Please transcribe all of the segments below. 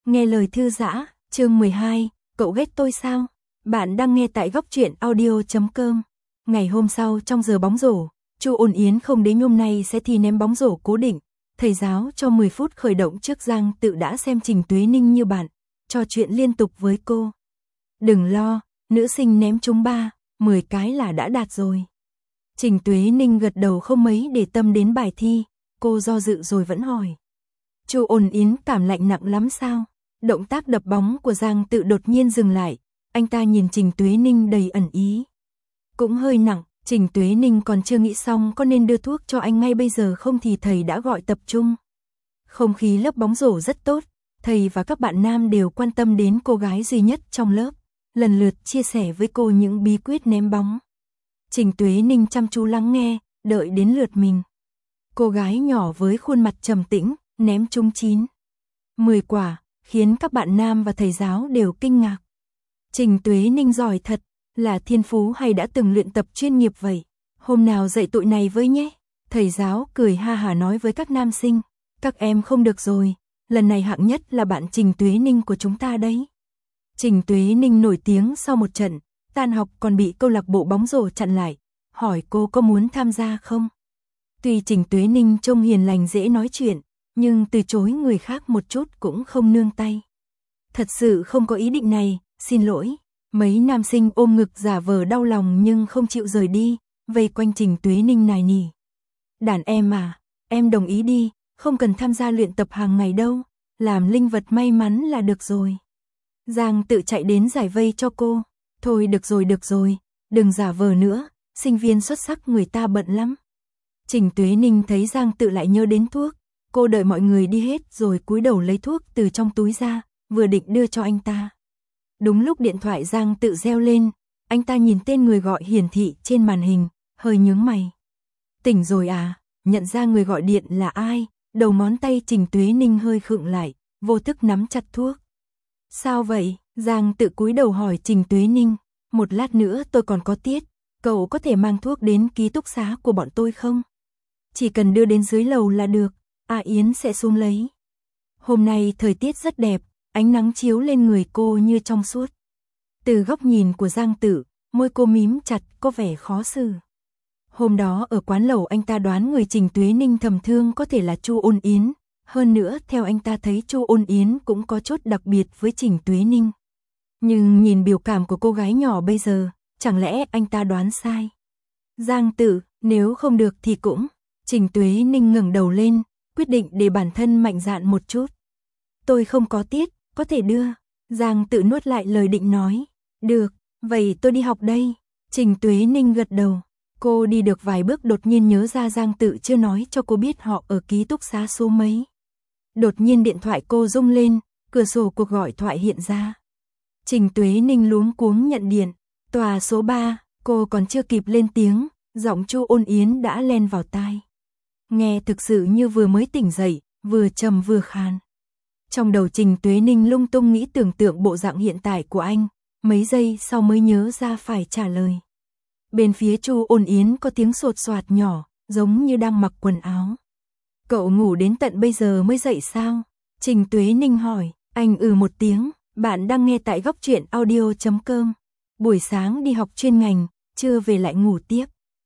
Nghe lời thư giã, chương 12, cậu ghét tôi sao? Bạn đang nghe tại góc truyện audio.com. Ngày hôm sau trong giờ bóng rổ, Chu Ôn Yến không đến hôm nay sẽ thi ném bóng rổ cố định. Thầy giáo cho 10 phút khởi động trước Giang Tự đã xem Trình Tuế Ninh như bạn, trò chuyện liên tục với cô. Đừng lo, nữ sinh ném trúng 10 cái là đã đạt rồi. Trình Tuế Ninh gật đầu không mấy để tâm đến bài thi, cô do dự rồi vẫn hỏi. Chu Ôn Yến cảm lạnh nặng lắm sao? Động tác đập bóng của Giang Tự đột nhiên dừng lại, anh ta nhìn Trình Tuế Ninh đầy ẩn ý. Cũng hơi nặng, Trình Tuế Ninh còn chưa nghĩ xong có nên đưa thuốc cho anh ngay bây giờ không thì thầy đã gọi tập trung. Không khí lớp bóng rổ rất tốt, thầy và các bạn nam đều quan tâm đến cô gái duy nhất trong lớp, lần lượt chia sẻ với cô những bí quyết ném bóng. Trình Tuế Ninh chăm chú lắng nghe, đợi đến lượt mình. Cô gái nhỏ với khuôn mặt trầm tĩnh, ném trúng 10 quả, khiến các bạn nam và thầy giáo đều kinh ngạc. Trình Tuế Ninh giỏi thật, là thiên phú hay đã từng luyện tập chuyên nghiệp vậy? Hôm nào dạy tụi này với nhé. Thầy giáo cười ha hả nói với các nam sinh, các em không được rồi, lần này hạng nhất là bạn Trình Tuế Ninh của chúng ta đấy. Trình Tuế Ninh nổi tiếng sau một trận, tan học còn bị câu lạc bộ bóng rổ chặn lại, hỏi cô có muốn tham gia không? Tuy Trình Tuế Ninh trông hiền lành dễ nói chuyện, nhưng từ chối người khác một chút cũng không nương tay. Thật sự không có ý định này, xin lỗi. Mấy nam sinh ôm ngực giả vờ đau lòng nhưng không chịu rời đi, vây quanh Trình Tuế Ninh nài nỉ. Đàn em à, em đồng ý đi, không cần tham gia luyện tập hàng ngày đâu, làm linh vật may mắn là được rồi. Giang Tự chạy đến giải vây cho cô. Thôi được rồi, đừng giả vờ nữa, sinh viên xuất sắc người ta bận lắm. Trình Tuế Ninh thấy Giang Tự lại nhớ đến thuốc, cô đợi mọi người đi hết rồi cúi đầu lấy thuốc từ trong túi ra, vừa định đưa cho anh ta. Đúng lúc điện thoại Giang Tự reo lên, anh ta nhìn tên người gọi hiển thị trên màn hình, hơi nhướng mày. Tỉnh rồi à, nhận ra người gọi điện là ai, đầu ngón tay Trình Tuế Ninh hơi khựng lại, vô thức nắm chặt thuốc. Sao vậy? Giang Tự cúi đầu hỏi Trình Tuế Ninh, một lát nữa tôi còn có tiết, cậu có thể mang thuốc đến ký túc xá của bọn tôi không? Chỉ cần đưa đến dưới lầu là được, Yến sẽ xuống lấy. Hôm nay thời tiết rất đẹp, ánh nắng chiếu lên người cô như trong suốt. Từ góc nhìn của Giang Tự, môi cô mím chặt có vẻ khó xử. Hôm đó ở quán lẩu anh ta đoán người Trình Tuế Ninh thầm thương có thể là Chu Ôn Yến. Hơn nữa theo anh ta thấy Chu Ôn Yến cũng có chút đặc biệt với Trình Tuế Ninh. Nhưng nhìn biểu cảm của cô gái nhỏ bây giờ, chẳng lẽ anh ta đoán sai? Giang Tự, nếu không được thì cũng. Trình Tuế Ninh ngẩng đầu lên, quyết định để bản thân mạnh dạn một chút. Tôi không có tiết, có thể đưa. Giang Tự nuốt lại lời định nói. Được, vậy tôi đi học đây. Trình Tuế Ninh gật đầu. Cô đi được vài bước đột nhiên nhớ ra Giang Tự chưa nói cho cô biết họ ở ký túc xá số mấy. Đột nhiên điện thoại cô rung lên, cửa sổ cuộc gọi thoại hiện ra. Trình Tuế Ninh luống cuống nhận điện. Tòa số 3, cô còn chưa kịp lên tiếng, giọng Chu Ôn Yến đã len vào tai. Nghe thực sự như vừa mới tỉnh dậy, vừa trầm vừa khàn. Trong đầu Trình Tuế Ninh lung tung nghĩ tưởng tượng bộ dạng hiện tại của anh, mấy giây sau mới nhớ ra phải trả lời. Bên phía Chu Ôn Yến có tiếng sột soạt nhỏ, giống như đang mặc quần áo. Cậu ngủ đến tận bây giờ mới dậy sao? Trình Tuế Ninh hỏi, anh một tiếng, bạn đang nghe tại góc truyện audio.com. Buổi sáng đi học chuyên ngành, trưa về lại ngủ tiếp.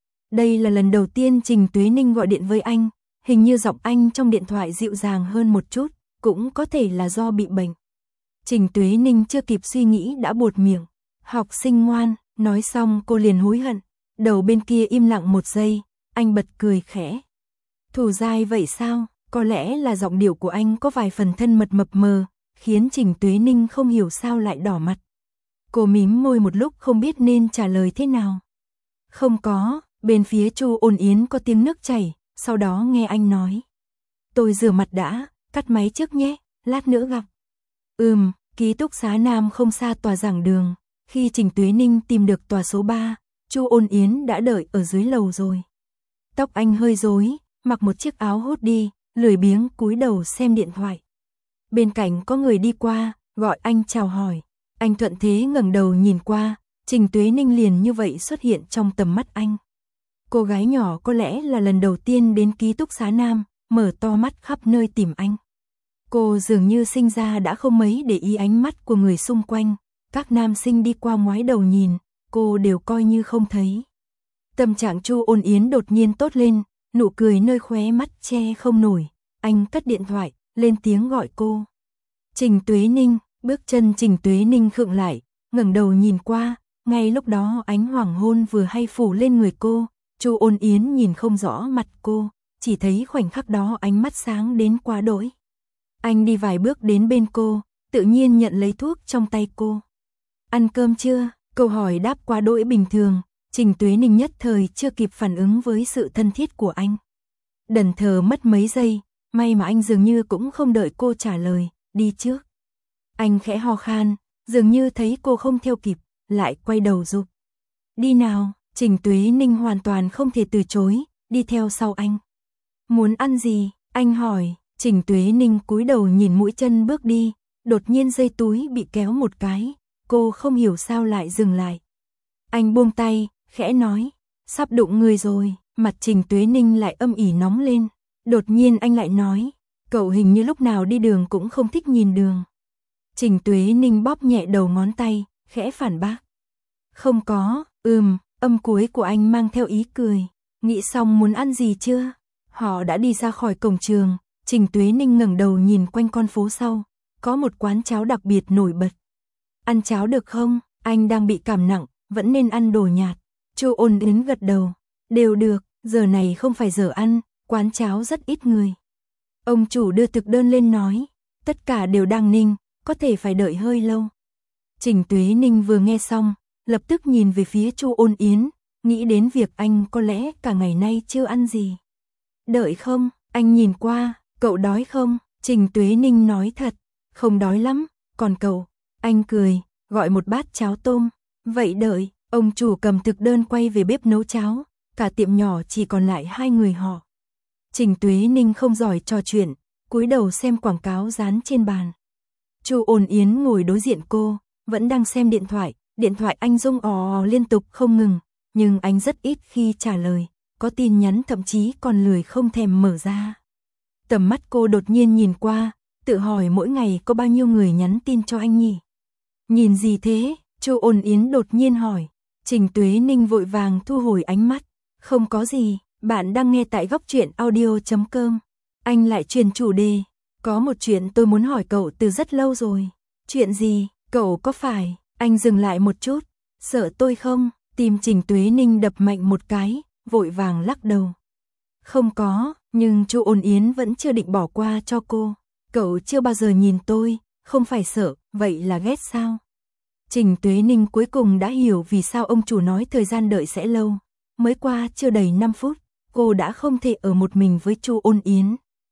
Đây là lần đầu tiên Trình Tuế Ninh gọi điện với anh, hình như giọng anh trong điện thoại dịu dàng hơn một chút, cũng có thể là do bị bệnh. Trình Tuế Ninh chưa kịp suy nghĩ đã buột miệng. Học sinh ngoan, nói xong cô liền hối hận. Đầu bên kia im lặng một giây, anh bật cười khẽ. Thủ dai vậy sao? Có lẽ là giọng điệu của anh có vài phần thân mật mập mờ, khiến Trình Tuế Ninh không hiểu sao lại đỏ mặt. Cô mím môi một lúc không biết nên trả lời thế nào. Không có, bên phía Chu Ôn Yến có tiếng nước chảy, sau đó nghe anh nói. Tôi rửa mặt đã, cắt máy trước nhé, lát nữa gặp. Ký túc xá nam không xa tòa giảng đường. Khi Trình Tuế Ninh tìm được tòa số 3, Chu Ôn Yến đã đợi ở dưới lầu rồi. Tóc anh hơi rối, mặc một chiếc áo hoodie, lười biếng cúi đầu xem điện thoại. Bên cạnh có người đi qua, gọi anh chào hỏi. Anh thuận thế ngẩng đầu nhìn qua, Trình Tuế Ninh liền như vậy xuất hiện trong tầm mắt anh. Cô gái nhỏ có lẽ là lần đầu tiên đến ký túc xá nam, mở to mắt khắp nơi tìm anh. Cô dường như sinh ra đã không mấy để ý ánh mắt của người xung quanh, các nam sinh đi qua ngoái đầu nhìn, cô đều coi như không thấy. Tâm trạng Chu Ôn Yến đột nhiên tốt lên, nụ cười nơi khóe mắt che không nổi, anh cất điện thoại, lên tiếng gọi cô. Trình Tuế Ninh, bước chân Trình Tuế Ninh khựng lại, ngẩng đầu nhìn qua, ngay lúc đó ánh hoàng hôn vừa hay phủ lên người cô, Chu Ôn Yến nhìn không rõ mặt cô, chỉ thấy khoảnh khắc đó ánh mắt sáng đến quá đỗi. Anh đi vài bước đến bên cô, tự nhiên nhận lấy thuốc trong tay cô. Ăn cơm chưa? Câu hỏi đáp quá đỗi bình thường, Trình Tuế Ninh nhất thời chưa kịp phản ứng với sự thân thiết của anh. Đần thờ mất mấy giây, may mà anh dường như cũng không đợi cô trả lời, đi trước. Anh khẽ ho khan, dường như thấy cô không theo kịp, lại quay đầu giục. Đi nào, Trình Tuế Ninh hoàn toàn không thể từ chối, đi theo sau anh. Muốn ăn gì? Anh hỏi. Trình Tuế Ninh cúi đầu nhìn mũi chân bước đi, đột nhiên dây túi bị kéo một cái, cô không hiểu sao lại dừng lại. Anh buông tay, khẽ nói, sắp đụng người rồi, mặt Trình Tuế Ninh lại âm ỉ nóng lên, đột nhiên anh lại nói, cậu hình như lúc nào đi đường cũng không thích nhìn đường. Trình Tuế Ninh bóp nhẹ đầu ngón tay, khẽ phản bác. Không có, âm cuối của anh mang theo ý cười, nghĩ xong muốn ăn gì chưa? Họ đã đi ra khỏi cổng trường. Trình Tuế Ninh ngẩng đầu nhìn quanh con phố sau, có một quán cháo đặc biệt nổi bật. Ăn cháo được không? Anh đang bị cảm nặng, vẫn nên ăn đồ nhạt. Chu Ôn Yến gật đầu. Đều được, giờ này không phải giờ ăn, quán cháo rất ít người. Ông chủ đưa thực đơn lên nói, tất cả đều đang ninh, có thể phải đợi hơi lâu. Trình Tuế Ninh vừa nghe xong, lập tức nhìn về phía Chu Ôn Yến, nghĩ đến việc anh có lẽ cả ngày nay chưa ăn gì. Đợi không? Anh nhìn qua. Cậu đói không? Trình Tuế Ninh nói thật, không đói lắm, còn cậu? Anh cười, gọi một bát cháo tôm. Vậy đợi, ông chủ cầm thực đơn quay về bếp nấu cháo, cả tiệm nhỏ chỉ còn lại hai người họ. Trình Tuế Ninh không giỏi trò chuyện, cúi đầu xem quảng cáo dán trên bàn. Chu Ôn Yến ngồi đối diện cô, vẫn đang xem điện thoại anh rung ò liên tục không ngừng, nhưng anh rất ít khi trả lời, có tin nhắn thậm chí còn lười không thèm mở ra. Tầm mắt cô đột nhiên nhìn qua, tự hỏi mỗi ngày có bao nhiêu người nhắn tin cho anh nhỉ? Nhìn gì thế? Chu Ôn Yến đột nhiên hỏi. Trình Tuế Ninh vội vàng thu hồi ánh mắt. Không có gì, bạn đang nghe tại góc truyện audio.com. Anh lại truyền chủ đề. Có một chuyện tôi muốn hỏi cậu từ rất lâu rồi. Chuyện gì? Cậu có phải? Anh dừng lại một chút. Sợ tôi không? Tim Trình Tuế Ninh đập mạnh một cái, vội vàng lắc đầu. Không có, nhưng Chu Ôn Yến vẫn chưa định bỏ qua cho cô. Cậu chưa bao giờ nhìn tôi, không phải sợ, vậy là ghét sao? Trình Tuế Ninh cuối cùng đã hiểu vì sao ông chủ nói thời gian đợi sẽ lâu. Mới qua chưa đầy 5 phút, cô đã không thể ở một mình với Chu Ôn Yến.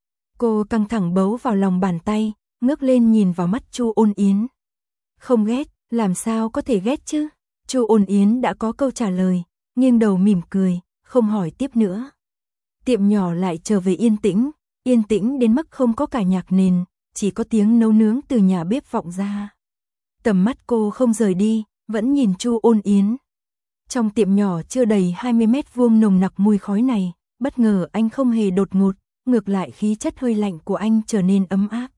Cô căng thẳng bấu vào lòng bàn tay, ngước lên nhìn vào mắt Chu Ôn Yến. Không ghét, làm sao có thể ghét chứ? Chu Ôn Yến đã có câu trả lời, nghiêng đầu mỉm cười, không hỏi tiếp nữa. Tiệm nhỏ lại trở về yên tĩnh đến mức không có cả nhạc nền, chỉ có tiếng nấu nướng từ nhà bếp vọng ra. Tầm mắt cô không rời đi, vẫn nhìn Chu Ôn Yến. Trong tiệm nhỏ chưa đầy 20 mét vuông nồng nặc mùi khói này, bất ngờ anh không hề đột ngột, ngược lại khí chất hơi lạnh của anh trở nên ấm áp.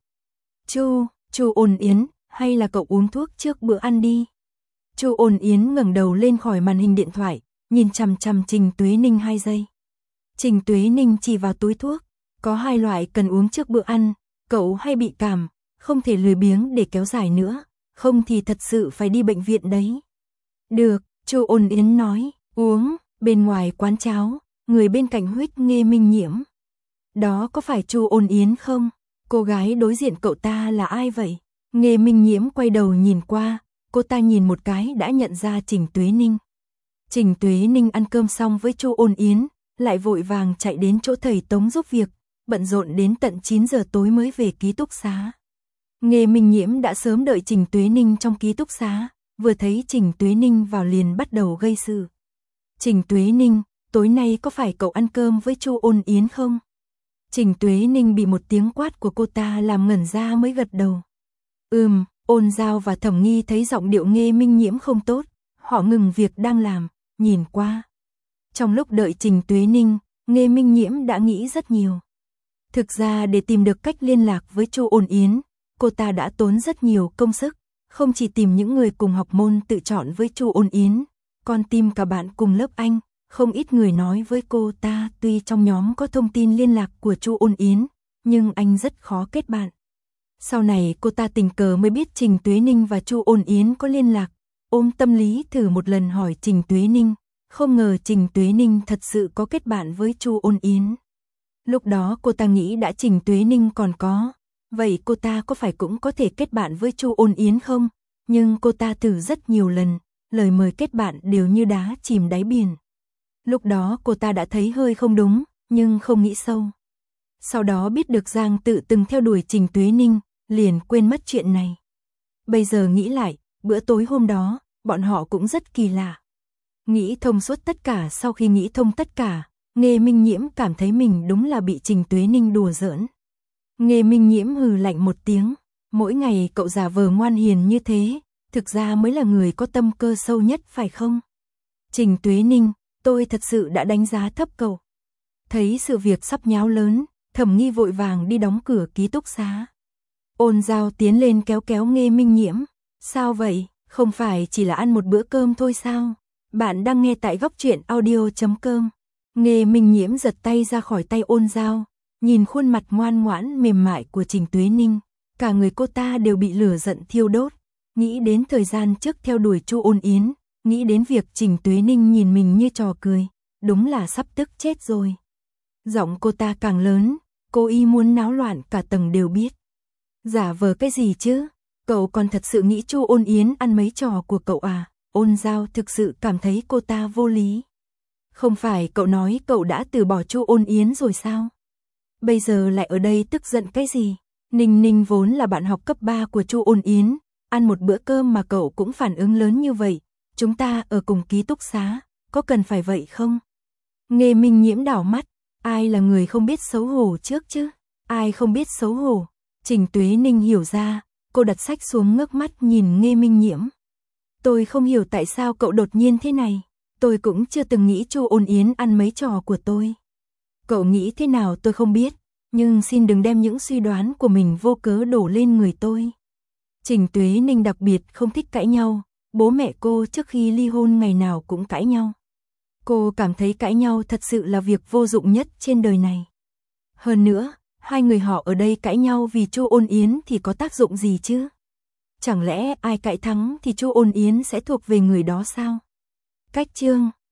Chu Ôn Yến, hay là cậu uống thuốc trước bữa ăn đi? Chu Ôn Yến ngẩng đầu lên khỏi màn hình điện thoại, nhìn chằm chằm Trình Tuế Ninh 2 giây. Trình Tuế Ninh chỉ vào túi thuốc, có 2 loại cần uống trước bữa ăn, cậu hay bị cảm, không thể lười biếng để kéo dài nữa, không thì thật sự phải đi bệnh viện đấy. Được, Chu Ôn Yến nói, uống. Bên ngoài quán cháo, người bên cạnh huýt Nghê Minh Nhiễm. Đó có phải Chu Ôn Yến không? Cô gái đối diện cậu ta là ai vậy? Nghê Minh Nhiễm quay đầu nhìn qua, cô ta nhìn một cái đã nhận ra Trình Tuế Ninh. Trình Tuế Ninh ăn cơm xong với Chu Ôn Yến, lại vội vàng chạy đến chỗ thầy Tống giúp việc, bận rộn đến tận 9 giờ tối mới về ký túc xá. Nghê Minh Nhiễm đã sớm đợi Trình Tuế Ninh trong ký túc xá, vừa thấy Trình Tuế Ninh vào liền bắt đầu gây sự. Trình Tuế Ninh, tối nay có phải cậu ăn cơm với Chu Ôn Yến không? Trình Tuế Ninh bị một tiếng quát của cô ta làm ngẩn ra mới gật đầu. Ôn Giao và Thẩm Nghi thấy giọng điệu Nghê Minh Nhiễm không tốt, họ ngừng việc đang làm, nhìn qua. Trong lúc đợi Trình Tuế Ninh, Nghê Minh Nhiễm đã nghĩ rất nhiều. Thực ra để tìm được cách liên lạc với Chu Ôn Yến, cô ta đã tốn rất nhiều công sức, không chỉ tìm những người cùng học môn tự chọn với Chu Ôn Yến, còn tìm cả bạn cùng lớp anh. Không ít người nói với cô ta tuy trong nhóm có thông tin liên lạc của Chu Ôn Yến, nhưng anh rất khó kết bạn. Sau này cô ta tình cờ mới biết Trình Tuế Ninh và Chu Ôn Yến có liên lạc, ôm tâm lý thử một lần hỏi Trình Tuế Ninh, không ngờ Trình Tuế Ninh thật sự có kết bạn với Chu Ôn Yến. Lúc đó cô ta nghĩ đã Trình Tuế Ninh còn có, vậy cô ta có phải cũng có thể kết bạn với Chu Ôn Yến không? Nhưng cô ta thử rất nhiều lần, lời mời kết bạn đều như đá chìm đáy biển. Lúc đó cô ta đã thấy hơi không đúng, nhưng không nghĩ sâu. Sau đó biết được Giang Tự từng theo đuổi Trình Tuế Ninh, liền quên mất chuyện này. Bây giờ nghĩ lại, bữa tối hôm đó, bọn họ cũng rất kỳ lạ. Nghĩ thông suốt tất cả, sau khi nghĩ thông tất cả, Nghê Minh Nhiễm cảm thấy mình đúng là bị Trình Tuế Ninh đùa giỡn. Nghê Minh Nhiễm hừ lạnh một tiếng, mỗi ngày cậu giả vờ ngoan hiền như thế, thực ra mới là người có tâm cơ sâu nhất phải không? Trình Tuế Ninh, tôi thật sự đã đánh giá thấp cậu. Thấy sự việc sắp nháo lớn, Thẩm Nghi vội vàng đi đóng cửa ký túc xá. Ôn Giao tiến lên kéo kéo Nghê Minh Nhiễm. Sao vậy, không phải chỉ là ăn một bữa cơm thôi sao? Bạn đang nghe tại góc truyện audio.com. Nghê Minh Nhiễm giật tay ra khỏi tay Ôn Giao, nhìn khuôn mặt ngoan ngoãn mềm mại của Trình Tuế Ninh, cả người cô ta đều bị lửa giận thiêu đốt. Nghĩ đến thời gian trước theo đuổi Chu Ôn Yến, nghĩ đến việc Trình Tuế Ninh nhìn mình như trò cười, đúng là sắp tức chết rồi. Giọng cô ta càng lớn, cô y muốn náo loạn cả tầng đều biết. Giả vờ cái gì chứ? Cậu còn thật sự nghĩ Chu Ôn Yến ăn mấy trò của cậu à? Ôn Giao thực sự cảm thấy cô ta vô lý. Không phải cậu nói cậu đã từ bỏ Chu Ôn Yến rồi sao? Bây giờ lại ở đây tức giận cái gì? Ninh Ninh vốn là bạn học cấp 3 của Chu Ôn Yến, ăn một bữa cơm mà cậu cũng phản ứng lớn như vậy, chúng ta ở cùng ký túc xá, có cần phải vậy không? Nghê Minh Nhiễm đảo mắt, ai là người không biết xấu hổ trước chứ? Ai không biết xấu hổ? Trình Tuế Ninh hiểu ra, cô đặt sách xuống ngước mắt nhìn Nghê Minh Nhiễm. Tôi không hiểu tại sao cậu đột nhiên thế này, tôi cũng chưa từng nghĩ Chu Ôn Yến ăn mấy trò của tôi. Cậu nghĩ thế nào tôi không biết, nhưng xin đừng đem những suy đoán của mình vô cớ đổ lên người tôi. Trình Tuế Ninh đặc biệt không thích cãi nhau, bố mẹ cô trước khi ly hôn ngày nào cũng cãi nhau. Cô cảm thấy cãi nhau thật sự là việc vô dụng nhất trên đời này. Hơn nữa, hai người họ ở đây cãi nhau vì Chu Ôn Yến thì có tác dụng gì chứ? Chẳng lẽ ai cãi thắng thì Chu Ôn Yến sẽ thuộc về người đó sao? Cách chương